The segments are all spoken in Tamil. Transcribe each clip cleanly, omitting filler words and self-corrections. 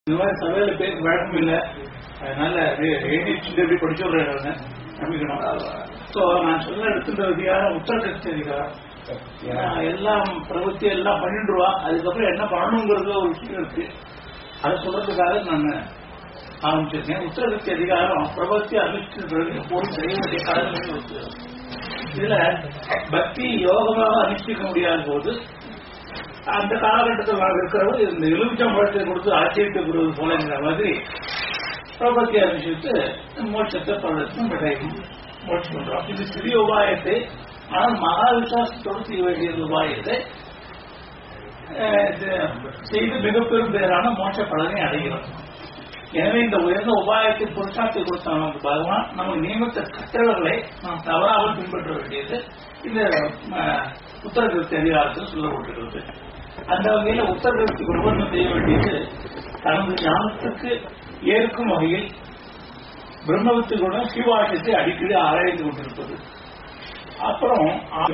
இந்த மாதிரி சபையில பேருக்கு வழக்கம் இல்லை. அதனால எப்படி படிச்சு விடுறேன் நம்பிக்கணும். ஸோ நான் சொல்ல எடுத்துட்ட அதிகாரம் உத்தரகட்சி அதிகாரம். எல்லாம் பிரபத்தி எல்லாம் பண்ணிடுவா. அதுக்கப்புறம் என்ன பண்ணணுங்கிறது ஒரு விஷயம் இருக்கு. அதை சொல்றதுக்காக நான் ஆரம்பிச்சிருக்கேன். உத்தரகட்சி அதிகாரம் பிரபத்தி அனுஷ்டின்றது எப்போதும் செய்ய வேண்டிய கடமைகள் இருக்கு. இதுல பக்தி யோகமாக அனுஷ்டிக்க முடியாத போது அந்த காலகட்டத்தில் இருக்கிறவர் இந்த எலுமிச்சம் பழத்தை கொடுத்து ஆச்சரியத்தை கூறுவது போலங்கிற மாதிரி பிரபத்தி அனுஷ்டித்து மோட்சத்தை பலருக்கும் கிடைக்கும். மோட்சம் பண்றோம். இது சிறிய உபாயத்தை, ஆனால் மகா விசுவாசத்தோடு செய்ய வேண்டிய உபாயத்தை செய்து மிக பெரும் பேரான மோட்ச பலனை அடைகிறோம். எனவே இந்த உயர்ந்த உபாயத்தை புருஷாத்தை கொடுத்த நமக்கு பகவான் நமக்கு நியமித்த கட்டளைகளை நாம் தவறாமல் பின்பற்ற வேண்டியது இந்த உத்தரகிருத்தி அதிகாரத்தில் சொல்லப்பட்டிருக்கிறது. அந்த வகையில் உத்தரகிருத்தி பிரபந்தம் செய்ய வேண்டியது தனது ஞானத்துக்கு ஏற்கும் வகையில் பிரம்மவித்துடன் சிவாசத்தை அடிக்கடி ஆராய்ந்து கொண்டிருப்பது. அப்புறம்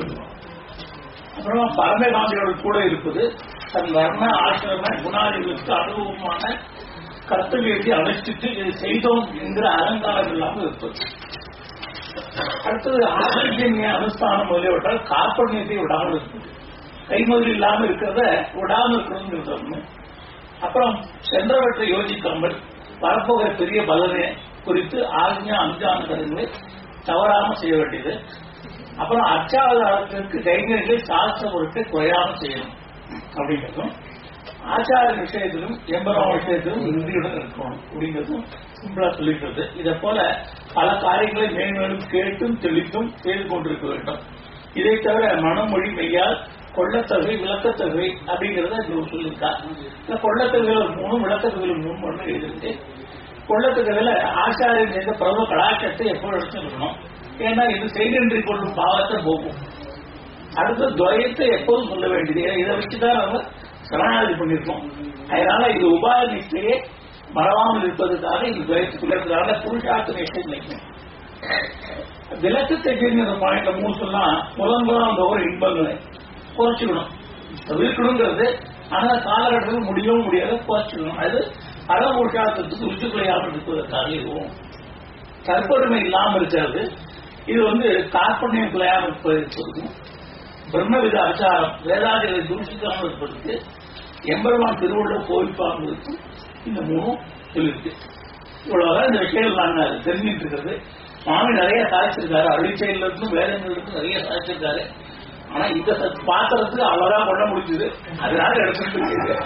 பரமகாந்தியோடு கூட இருப்பது தன் வர்ண ஆசிரம குணாதிகளுக்கு அனுபவமான கர்த்தவியத்தை அனுஷ்டித்து இதை செய்தோம் என்கிற அலங்காரம் இல்லாமல் இருப்பது. அடுத்தது ஆரோக்கிய அனுஷ்டானம் முதலியவற்றால் கார்பண்யத்தை விடாமல் இருப்பது. கைமொழி இல்லாமல் இருக்கிறத விடாமல் இருக்கிறது ஒண்ணு. அப்புறம் சென்றவற்றை யோசிக்காமல் வரப்போகிற பெரிய பலனை குறித்து ஆజ్ఞா அஞ்சான கருங்களை தவறாமல் செய்ய வேண்டியது. அப்புறம் அச்சாவதாரத்திற்கு கைங்கரிகளை சாஸ்திர பொருட்களை குறையாமல் செய்யணும் அப்படிங்கிறதும், ஆச்சார விஷயத்திலும் எம்பராம விஷயத்திலும் இந்தியுடன் இருக்கணும் அப்படிங்கிறதும் சிம்பிளா சொல்லிக்கிறது. இதை போல பல காரியங்களை மேன்மேலும் கேட்டும் தெளித்தும் செய்து கொண்டிருக்க வேண்டும். இதை தவிர மனமொழி மெய்யால் கொள்ளத்தொகை விளக்கத்தொகை அப்படிங்கிறத சொல்லியிருக்கா. கொள்ளத்தொகையில் 3 விளக்கத்தொகையில் 3 மணி எழுதிருக்கு. கொள்ளத்தொகையில ஆச்சாரியன் செய்த பிரபல கலாச்சாரத்தை எப்போ எடுத்துக்கணும். ஏன்னா இது செய்கின்றி கொள்ளும் பாவத்தை போகும். அடுத்த துவயத்தை எப்போதும் சொல்ல வேண்டியது. இதை வச்சுதான் நம்ம சரணாகதி பண்ணிருக்கோம். அதனால இது உபாய நிஷ்டையே மறவாமல் இருப்பதற்காக இது துவயத்துக்குள்ள புருஷார்த்த நிஷ்டை நினைக்கணும். விளக்கத்தை தெரிஞ்ச பாயிண்ட்ல 3 சொன்னா முதல் ஒரு இன்பங்களை குறைச்சிக்கணும். இருக்கணுங்கிறது ஆனா காலகட்டத்தில் முடியவும் முடியாத குறைச்சிக்கணும். அது அறபுருஷார்த்தத்துக்கு உச்சுக்குலையாமல் இருப்பதற்காக இதுவும் கற்பொருமை இல்லாமல் இருக்கிறது. இது கார்பண்யம் குலையாமல் இருப்பதற்கும் பிரம்மவித அச்சாரம் வேதாதிகளை தூஷிக்காமல் இருப்பதற்கு எம்பெருமான் திருவுள்ள கோவிப்பாமல் இருக்கும். இந்த 3 சொல்லிருக்கு. இவ்வளவுதான் இந்த விஷயங்கள் நான் தெரிஞ்சுட்டு இருக்கிறது. சுவாமி நிறைய சாதிச்சிருக்காரு. அழிச்சையில இருந்தும் வேதங்கள் இருந்தும் நிறைய சாதிச்சிருக்காரு. ஆனா இந்த பாத்திரத்துக்கு அவ்வளவுதான் பண்ண முடிஞ்சது. அதனால எடுத்துட்டு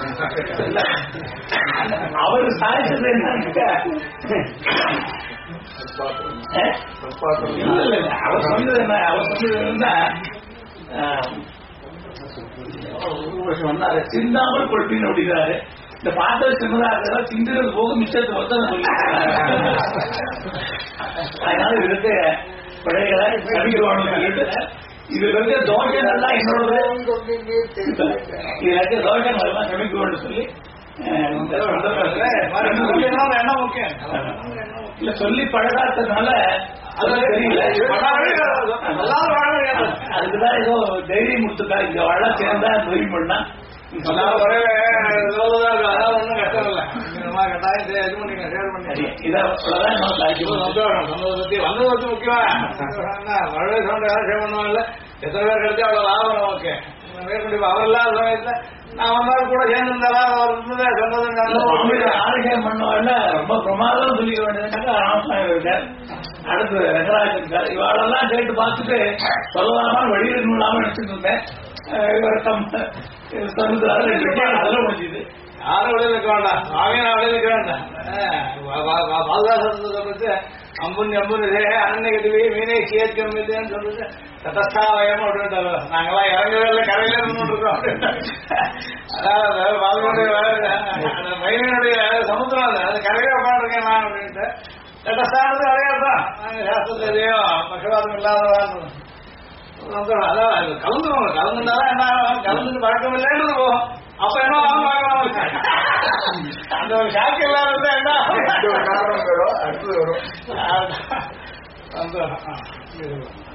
அவரு சாதிச்சது என்ன அவர் சொன்னது என்ன, அவர் சொன்னது சொன்னாரு சிந்தாமல் கொடுப்பீங்க அப்படிங்கிறாரு. இந்த பாத்திரம் சின்னதா இருக்கிறதா சிந்துறது போக மிச்சத்தை மொத்தம் சொல்லி அதனால இதுக்கு பிழைகளை கடிக்கிறவானு சொல்லிட்டு இதுல இருக்க தோஷங்கள்லாம் என்னோட இதுல இருக்க தோஷங்கள் எல்லாம் கமிக்கணும்னு சொல்லி இல்ல சொல்லி பழகாததுனால தெரியல. அதுக்குதான் ஏதோ தைரியம் கொடுத்துட்டா இங்க வாழ சேர்ந்தா நொய் பண்ணா எத்தனை பேர் கிடைச்சா அவ்வளவு லாபம் நமக்கு. அவரெல்லாம் சமயத்துல நான் வந்தாலும் கூட சேர்ந்திருந்தாரா ஆரோக்கியம் பண்ணவல்ல ரொம்ப பிரமாதம் சொல்லிக்க வேண்டியதுனால ராமசாமி இருக்கார். அடுத்து ரங்கராஜன் இருக்கார். இவாளெல்லாம் கேட்டு பார்த்துட்டு சொல்லலாமா வெளியிடணும் இல்லாம நினைச்சிட்டு இருந்தேன். அதெல்லாம் முடிஞ்சுது. யாரும் வெளியில் இருக்க வேண்டாம். சுவாமியை நான் வெளியில் இருக்க வேண்டாம். பாதுகாப்பு அம்புன் அம்புன் அன்னைக்கு மீனே சேர்க்கன்னு சொல்லிட்டு ததஸ்தாவயம் அப்படின்ட்டு நாங்கெல்லாம் இறங்கவே இல்லை, கரையில இருந்துட்டு இருக்கோம். அதாவது மயிலினுடைய சமுத்திரம் அது கரையில உட்காந்துருக்கேன் நான் அப்படின்ட்டு ததஸ்தானது அடையாதான். நாங்க சாஸ்திரத்தையோ பட்சவாதம் இல்லாததான் அதான் கலந்துருவோம். கலந்துட்டாதான் என்ன கலந்துட்டு பழக்கம் இல்லைன்றது போகும். அப்ப என்ன அந்த ஒரு ஷாக்கு இல்லாத என்ன அடுத்தது வரும்.